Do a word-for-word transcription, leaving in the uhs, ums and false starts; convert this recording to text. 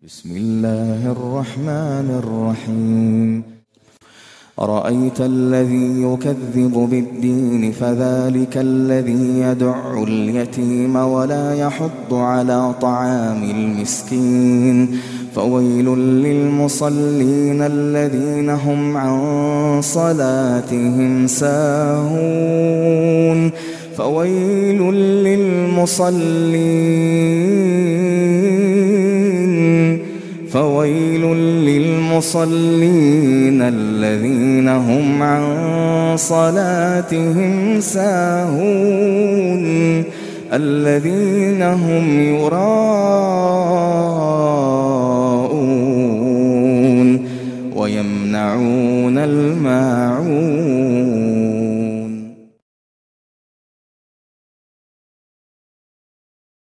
بسم الله الرحمن الرحيم أرأيت الذي يكذب بالدين فذلك الذي يدع اليتيم ولا يحض على طعام المسكين فويل للمصلين الذين هم عن صلاتهم ساهون فويل للمصلين فويل للمصلين الذين هم عن صلاتهم ساهون الذين هم يراءون ويمنعون الماء